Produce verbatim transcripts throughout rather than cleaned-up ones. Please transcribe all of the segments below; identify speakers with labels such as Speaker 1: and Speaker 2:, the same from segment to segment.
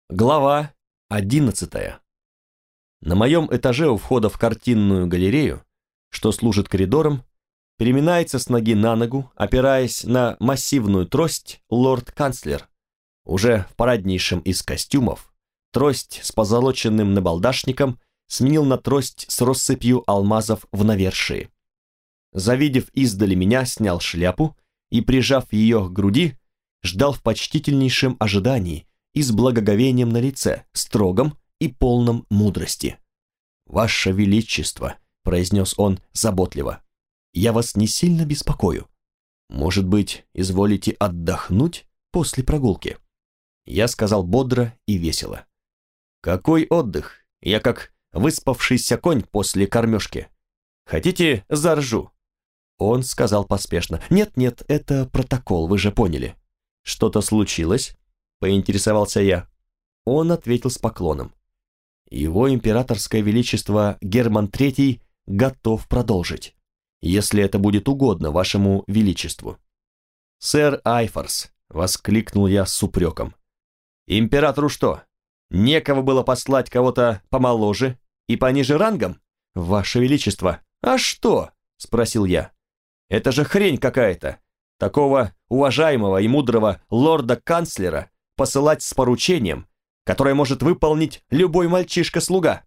Speaker 1: Глава одиннадцатая. На моем этаже у входа в картинную галерею, что служит коридором, переминается с ноги на ногу, опираясь на массивную трость, лорд-канцлер. Уже в параднейшем из костюмов, трость с позолоченным набалдашником сменил на трость с россыпью алмазов в навершии. Завидев издали меня, снял шляпу и, прижав ее к груди, ждал в почтительнейшем ожидании и с благоговением на лице, строгом и полном мудрости. «Ваше Величество», — произнес он заботливо, — «я вас не сильно беспокою. Может быть, изволите отдохнуть после прогулки?» Я сказал бодро и весело. «Какой отдых? Я как выспавшийся конь после кормежки. Хотите, заржу?» Он сказал поспешно. «Нет-нет, это протокол, вы же поняли». «Что-то случилось?» — поинтересовался я. Он ответил с поклоном. «Его императорское величество Герман третий готов продолжить, если это будет угодно вашему величеству». «Сэр Айфорс», — воскликнул я с упреком. «Императору что, некого было послать кого-то помоложе и пониже рангом? Ваше величество, а что?» — спросил я. «Это же хрень какая-то, такого уважаемого и мудрого лорда-канцлера посылать с поручением, которое может выполнить любой мальчишка-слуга».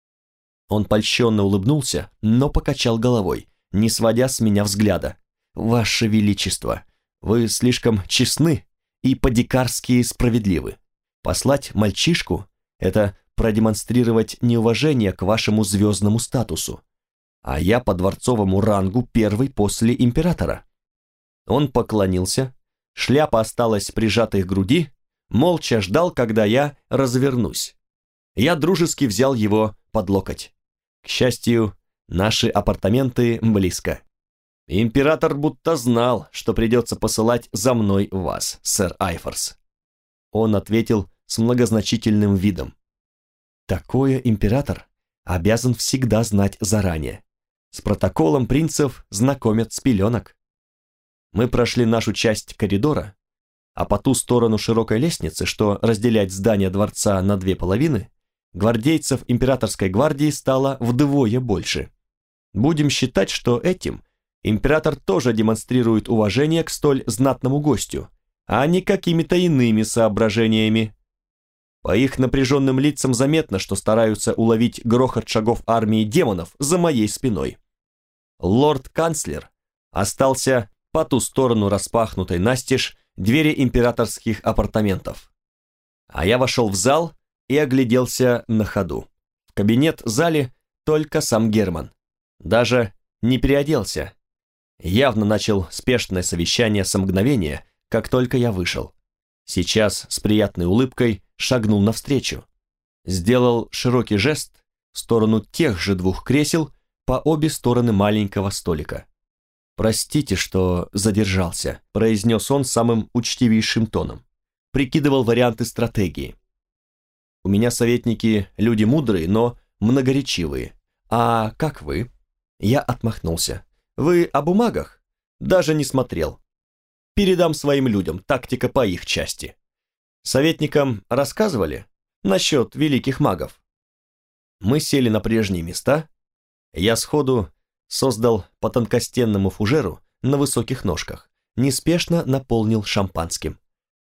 Speaker 1: Он польщенно улыбнулся, но покачал головой, не сводя с меня взгляда. «Ваше Величество, вы слишком честны и по-дикарски справедливы. Послать мальчишку – это продемонстрировать неуважение к вашему звездному статусу, а я по дворцовому рангу первый после императора». Он поклонился, шляпа осталась прижатой к груди, молча ждал, когда я развернусь. Я дружески взял его под локоть. К счастью, наши апартаменты близко. Император будто знал, что придется посылать за мной вас, сэр Айфорс. Он ответил с многозначительным видом. Такое император обязан всегда знать заранее. С протоколом принцев знакомят с пеленок. Мы прошли нашу часть коридора, а по ту сторону широкой лестницы, что разделяет здание дворца на две половины, гвардейцев императорской гвардии стало вдвое больше. Будем считать, что этим император тоже демонстрирует уважение к столь знатному гостю, а не какими-то иными соображениями. По их напряженным лицам заметно, что стараются уловить грохот шагов армии демонов за моей спиной. Лорд-канцлер остался по ту сторону распахнутой настежь двери императорских апартаментов. А я вошел в зал и огляделся на ходу. В кабинет-зале только сам Герман. Даже не переоделся. Явно начал спешное совещание со мгновения, как только я вышел. Сейчас с приятной улыбкой шагнул навстречу. Сделал широкий жест в сторону тех же двух кресел по обе стороны маленького столика. «Простите, что задержался», — произнес он самым учтивейшим тоном. Прикидывал варианты стратегии. «У меня советники люди мудрые, но многоречивые. А как вы?» Я отмахнулся. «Вы о бумагах?» «Даже не смотрел. Передам своим людям, тактика по их части. Советникам рассказывали насчет великих магов?» Мы сели на прежние места. Я сходу создал по тонкостенному фужеру на высоких ножках, неспешно наполнил шампанским.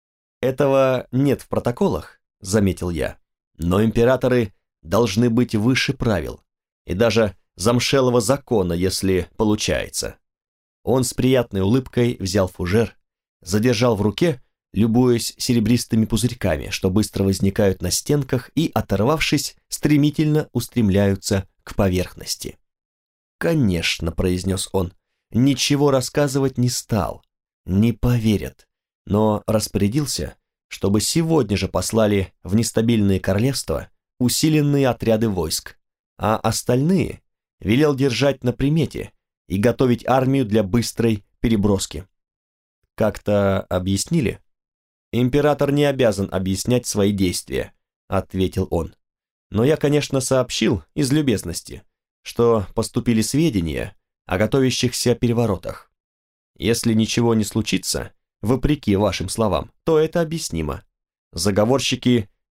Speaker 1: «Этого нет в протоколах», — заметил я, «но императоры должны быть выше правил и даже замшелого закона, если получается». Он с приятной улыбкой взял фужер, задержал в руке, любуясь серебристыми пузырьками, что быстро возникают на стенках и, оторвавшись, стремительно устремляются к поверхности. «Конечно», — произнес он, — «ничего рассказывать не стал, не поверят, но распорядился, чтобы сегодня же послали в нестабильные королевства усиленные отряды войск, а остальные велел держать на примете и готовить армию для быстрой переброски». «Как-то объяснили?» «Император не обязан объяснять свои действия», — ответил он. «Но я, конечно, сообщил из любезности, что поступили сведения о готовящихся переворотах. Если ничего не случится, вопреки вашим словам, то это объяснимо. Заговорщики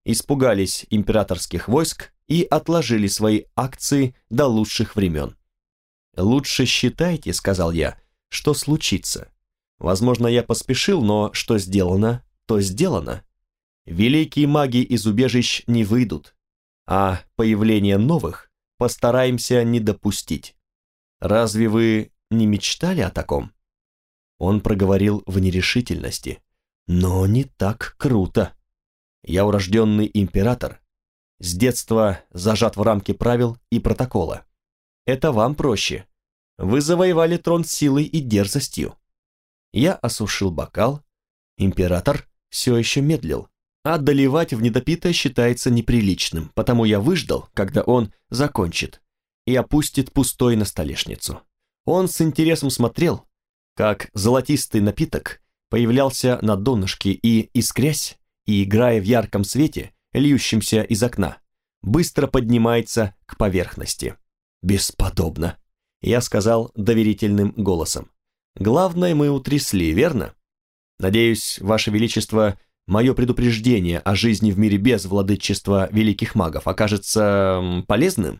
Speaker 1: испугались императорских войск и отложили свои акции до лучших времен. «Лучше считайте», — сказал я, — «что случится. Возможно, я поспешил, но что сделано, то сделано. Великие маги из убежищ не выйдут, а появление новых постараемся не допустить. Разве вы не мечтали о таком?» Он проговорил в нерешительности. «Но не так круто. Я урожденный император, с детства зажат в рамки правил и протокола. Это вам проще. Вы завоевали трон силой и дерзостью». Я осушил бокал. Император все еще медлил, а доливать в недопитое считается неприличным, потому я выждал, когда он закончит, и опустит пустой на столешницу. Он с интересом смотрел, как золотистый напиток появлялся на донышке и, искрясь, и играя в ярком свете, льющемся из окна, быстро поднимается к поверхности. «Бесподобно», — я сказал доверительным голосом. «Главное мы утрясли, верно? Надеюсь, Ваше Величество, мое предупреждение о жизни в мире без владычества великих магов окажется полезным?»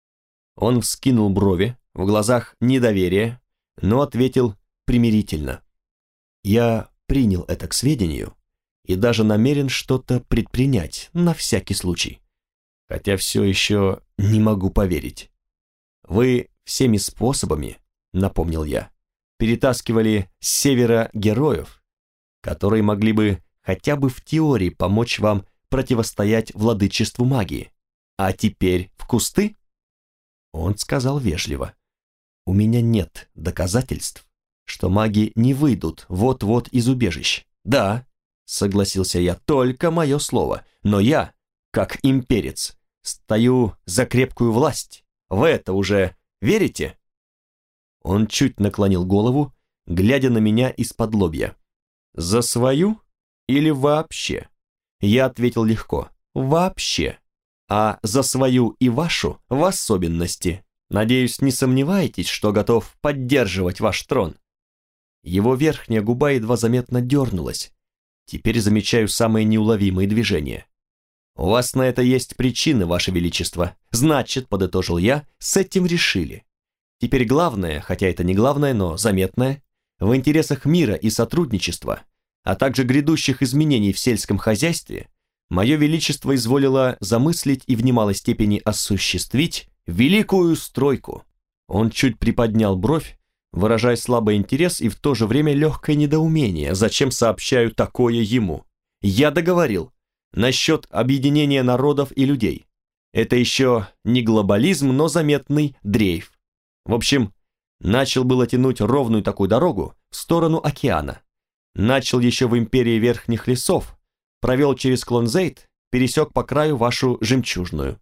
Speaker 1: Он вскинул брови, в глазах недоверие, но ответил примирительно. «Я принял это к сведению и даже намерен что-то предпринять на всякий случай. Хотя все еще не могу поверить. Вы всеми способами, напомнил я, перетаскивали с севера героев, которые могли бы хотя бы в теории помочь вам противостоять владычеству магии. А теперь в кусты?» Он сказал вежливо. «У меня нет доказательств, что маги не выйдут вот-вот из убежищ. Да, согласился я, только мое слово, но я, как имперец, стою за крепкую власть. В это уже верите?» Он чуть наклонил голову, глядя на меня из-под лобья. «За свою или вообще?» Я ответил легко. «Вообще. А за свою и вашу в особенности. Надеюсь, не сомневаетесь, что готов поддерживать ваш трон?» Его верхняя губа едва заметно дернулась. Теперь замечаю самые неуловимые движения. «У вас на это есть причины, Ваше Величество. Значит, подытожил я, с этим решили. Теперь главное, хотя это не главное, но заметное, в интересах мира и сотрудничества, а также грядущих изменений в сельском хозяйстве, Мое Величество изволило замыслить и в немалой степени осуществить великую стройку». Он чуть приподнял бровь, выражая слабый интерес и в то же время легкое недоумение, зачем сообщаю такое ему. Я договорил. Насчет объединения народов и людей. Это еще не глобализм, но заметный дрейф. В общем, начал было тянуть ровную такую дорогу в сторону океана. Начал еще в империи верхних лесов, провел через Клонзейт, пересек по краю вашу жемчужную.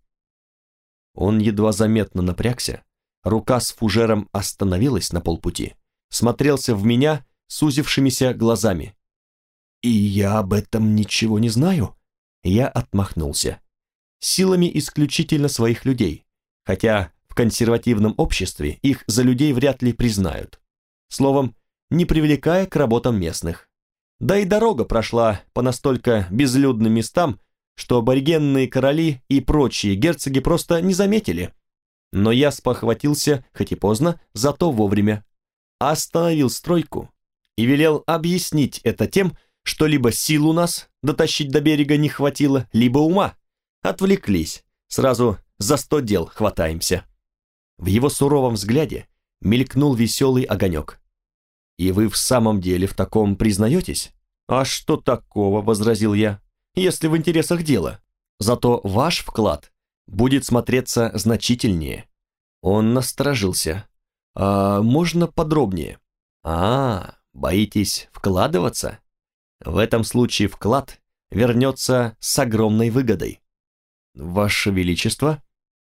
Speaker 1: Он едва заметно напрягся, рука с фужером остановилась на полпути, смотрелся в меня сузившимися глазами. «И я об этом ничего не знаю?» Я отмахнулся. Силами исключительно своих людей, хотя в консервативном обществе их за людей вряд ли признают. Словом, не привлекая к работам местных. Да и дорога прошла по настолько безлюдным местам, что аборигенные короли и прочие герцоги просто не заметили. Но я спохватился, хоть и поздно, зато вовремя. Остановил стройку и велел объяснить это тем, что либо сил у нас дотащить до берега не хватило, либо ума. Отвлеклись, сразу за сто дел хватаемся. В его суровом взгляде мелькнул веселый огонек. «И вы в самом деле в таком признаетесь?» «А что такого?» — возразил я. «Если в интересах дела. Зато ваш вклад будет смотреться значительнее». Он насторожился. «А можно подробнее?» «А, боитесь вкладываться?» «В этом случае вклад вернется с огромной выгодой». «Ваше Величество?»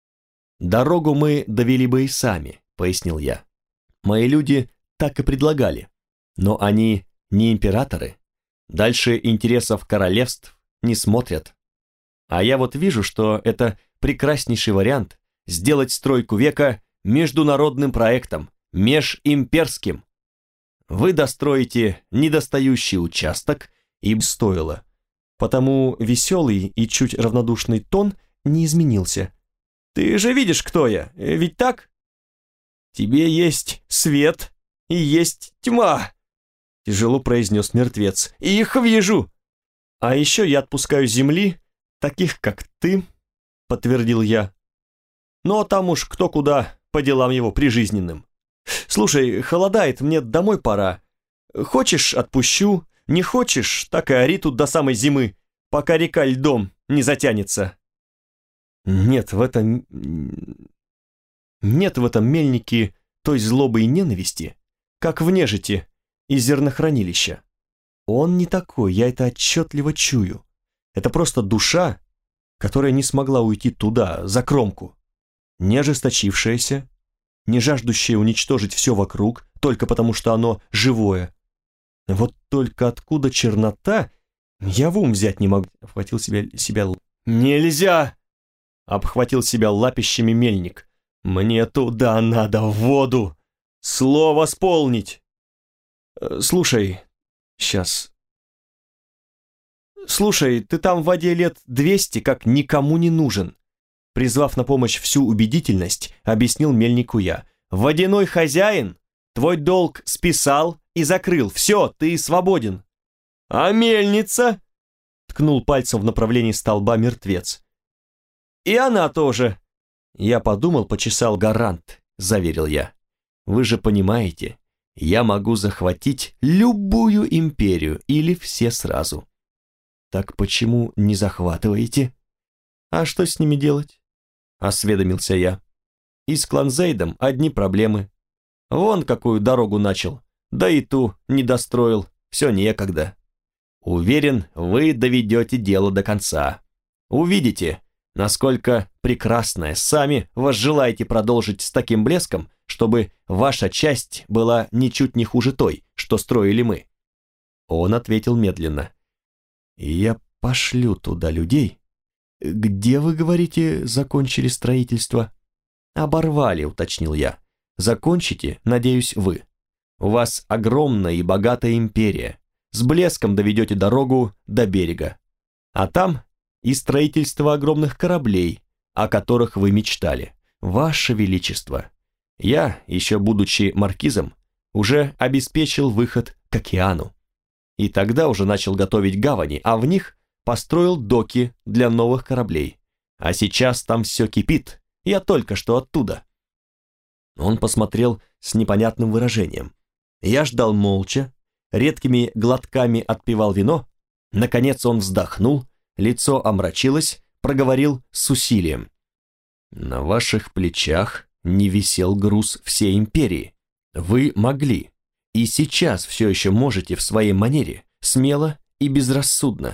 Speaker 1: «Дорогу мы довели бы и сами», — пояснил я. «Мои люди так и предлагали. Но они не императоры. Дальше интересов королевств не смотрят. А я вот вижу, что это прекраснейший вариант сделать стройку века международным проектом, межимперским. Вы достроите недостающий участок, им стоило. потому веселый и чуть равнодушный тон не изменился. «Ты же видишь, кто я, ведь так? Тебе есть свет и есть тьма», — тяжело произнес мертвец. «Их вижу. А еще я отпускаю с земли таких, как ты», — подтвердил я. «Ну а там уж кто куда по делам его прижизненным. Слушай, холодает, мне домой пора. Хочешь, отпущу, не хочешь, так и ори тут до самой зимы, пока река льдом не затянется». Нет в этом... Нет в этом мельнике той злобы и ненависти, как в нежити из зернохранилища. Он не такой, я это отчетливо чую. Это просто душа, которая не смогла уйти туда, за кромку. Не ожесточившаяся, не жаждущая уничтожить все вокруг, только потому что оно живое. Вот только откуда чернота, я в ум взять не могу. Обхватил себя... себя... «Нельзя!» — обхватил себя лапищами мельник. «Мне туда надо, в воду! Слово сполнить!» «Слушай, сейчас...» «Слушай, ты там в воде лет двести, как никому не нужен!» Призвав на помощь всю убедительность, объяснил мельнику я. «Водяной хозяин, твой долг списал и закрыл. Все, ты свободен». «А мельница?» — ткнул пальцем в направлении столба мертвец. «И она тоже». «Я подумал, почесал гарант», — заверил я. «Вы же понимаете, я могу захватить любую империю или все сразу». «Так почему не захватываете?» «А что с ними делать?» — осведомился я. «И с Кланзейдом одни проблемы. Вон какую дорогу начал, да и ту не достроил, все некогда. Уверен, вы доведете дело до конца. Увидите, насколько прекрасное сами возжелаете продолжить с таким блеском, чтобы ваша часть была ничуть не хуже той, что строили мы». Он ответил медленно. «Я пошлю туда людей». «Где, вы говорите, закончили строительство?» «Оборвали», — уточнил я. «Закончите, надеюсь, вы. У вас огромная и богатая империя. С блеском доведете дорогу до берега. А там и строительство огромных кораблей, о которых вы мечтали. Ваше Величество, я, еще будучи маркизом, уже обеспечил выход к океану. И тогда уже начал готовить гавани, а в них построил доки для новых кораблей. А сейчас там все кипит, я только что оттуда». Он посмотрел с непонятным выражением. Я ждал молча, редкими глотками отпивал вино. Наконец он вздохнул, лицо омрачилось, проговорил с усилием. «На ваших плечах не висел груз всей империи. Вы могли, и сейчас все еще можете в своей манере, смело и безрассудно.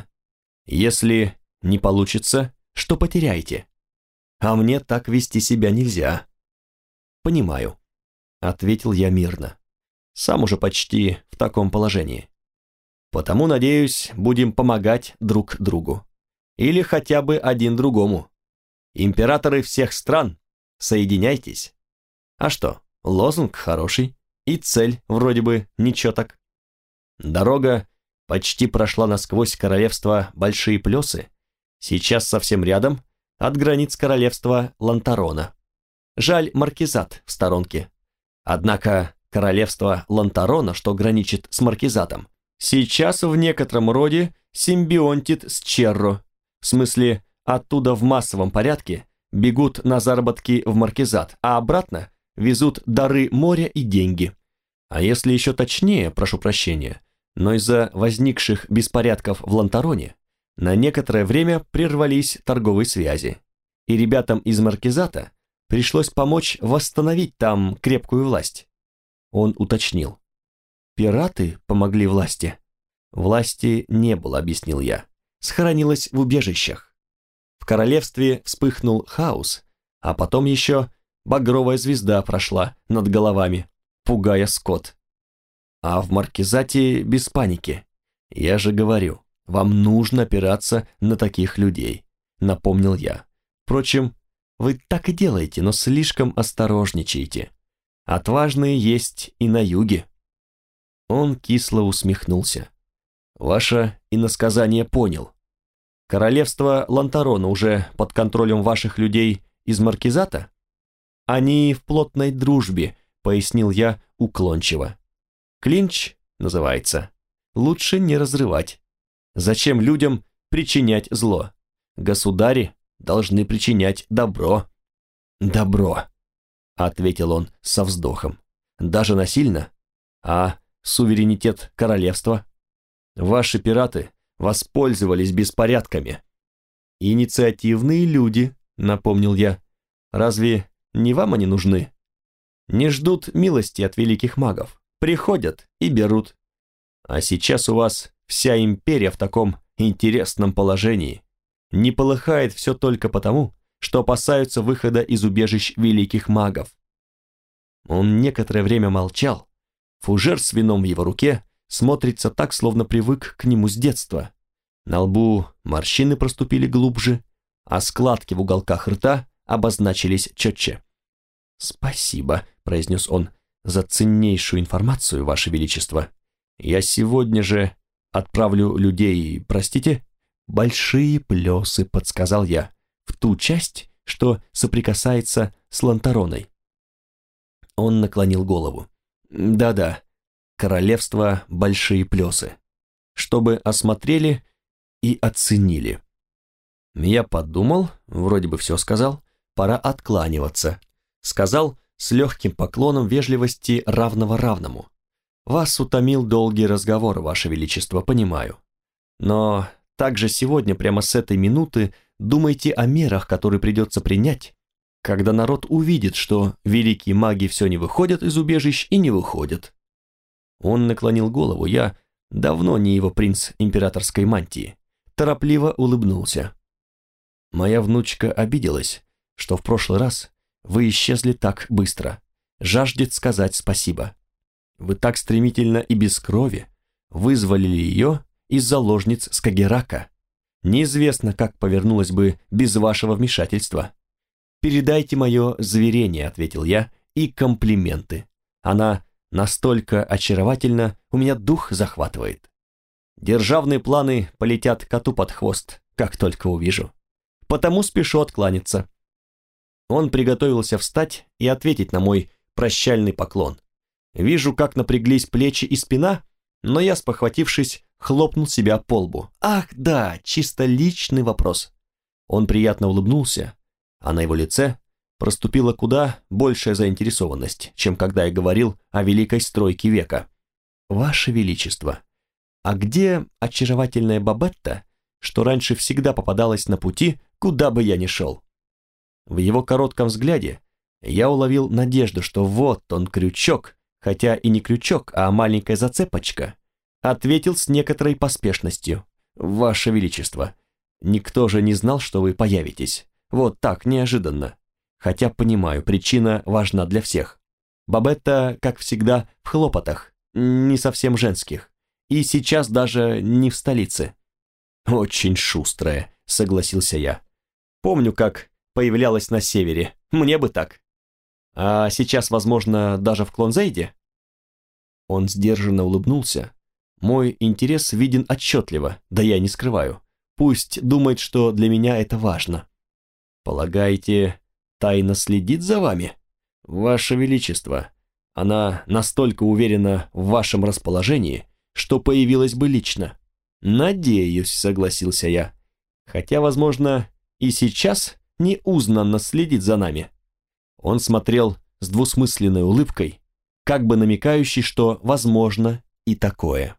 Speaker 1: Если не получится, что потеряете? А мне так вести себя нельзя». «Понимаю», — ответил я мирно. «Сам уже почти в таком положении. Потому, надеюсь, будем помогать друг другу. Или хотя бы один другому. Императоры всех стран, соединяйтесь. А что, лозунг хороший, и цель вроде бы ничего так. Дорога почти прошла насквозь королевство Большие Плесы, сейчас совсем рядом, от границ королевства Лантарона. Жаль, маркизат в сторонке. Однако королевство Лантарона, что граничит с маркизатом, сейчас в некотором роде симбионтит с Черро. В смысле, оттуда в массовом порядке бегут на заработки в маркизат, а обратно везут дары моря и деньги. А если еще точнее, прошу прощения, но из-за возникших беспорядков в Лантароне на некоторое время прервались торговые связи, и ребятам из маркизата пришлось помочь восстановить там крепкую власть. Он уточнил. «Пираты помогли власти?» «Власти не было», — объяснил я. «Схоронилась в убежищах. В королевстве вспыхнул хаос, а потом еще багровая звезда прошла над головами, пугая скот. А в маркизате без паники. Я же говорю, вам нужно опираться на таких людей», — напомнил я. «Впрочем, вы так и делаете, но слишком осторожничаете. Отважные есть и на юге». Он кисло усмехнулся. «Ваше иносказание понял. Королевство Лантарона уже под контролем ваших людей из Маркизата? Они в плотной дружбе, пояснил я уклончиво. Клинч называется. Лучше не разрывать. Зачем людям причинять зло? Государи должны причинять добро. Добро, ответил он со вздохом. Даже насильно? А суверенитет королевства? Ваши пираты воспользовались беспорядками. Инициативные люди, напомнил я. Разве не вам они нужны? Не ждут милости от великих магов. Приходят и берут. А сейчас у вас вся империя в таком интересном положении. Не полыхает все только потому, что опасаются выхода из убежищ великих магов. Он некоторое время молчал. Фужер с вином в его руке смотрится так, словно привык к нему с детства. На лбу морщины проступили глубже, а складки в уголках рта обозначились четче. «Спасибо», — произнес он, — «за ценнейшую информацию, Ваше Величество. Я сегодня же отправлю людей, простите, большие плесы», — подсказал я, в ту часть, что соприкасается с Лантароной. Он наклонил голову. «Да-да, королевство большие плесы, чтобы осмотрели и оценили». Я подумал, вроде бы все сказал, пора откланиваться. Сказал с легким поклоном вежливости равного равному. «Вас утомил долгий разговор, Ваше Величество, понимаю. Но также сегодня, прямо с этой минуты, думайте о мерах, которые придется принять, когда народ увидит, что великие маги все не выходят из убежищ и не выходят». Он наклонил голову, я давно не его принц императорской мантии, торопливо улыбнулся. «Моя внучка обиделась, что в прошлый раз вы исчезли так быстро, жаждет сказать спасибо. Вы так стремительно и без крови вызволили ее из заложниц Скагерака. Неизвестно, как повернулось бы без вашего вмешательства. Передайте мое заверение», — ответил я, — «и комплименты. Она настолько очаровательна, у меня дух захватывает. Державные планы полетят коту под хвост, как только увижу. Потому спешу откланяться». Он приготовился встать и ответить на мой прощальный поклон. Вижу, как напряглись плечи и спина, но я, спохватившись, хлопнул себя по лбу. «Ах, да, чисто личный вопрос». Он приятно улыбнулся, а на его лице проступила куда большая заинтересованность, чем когда я говорил о великой стройке века. «Ваше Величество, а где очаровательная Бабетта, что раньше всегда попадалась на пути, куда бы я ни шел?» В его коротком взгляде я уловил надежду, что вот он крючок, хотя и не крючок, а маленькая зацепочка. Ответил с некоторой поспешностью. «Ваше Величество, никто же не знал, что вы появитесь. Вот так, неожиданно. Хотя, понимаю, причина важна для всех. Бабетта, как всегда, в хлопотах, не совсем женских. И сейчас даже не в столице». «Очень шустрая», — согласился я. «Помню, как появлялась на севере. Мне бы так. А сейчас, возможно, даже в Клонзейде?» Он сдержанно улыбнулся. «Мой интерес виден отчетливо, да я не скрываю. Пусть думает, что для меня это важно». «Полагаете, тайно следит за вами? Ваше Величество, она настолько уверена в вашем расположении, что появилась бы лично». «Надеюсь», — согласился я. «Хотя, возможно, и сейчас неузнанно следит за нами». Он смотрел с двусмысленной улыбкой, как бы намекающий, что возможно и такое.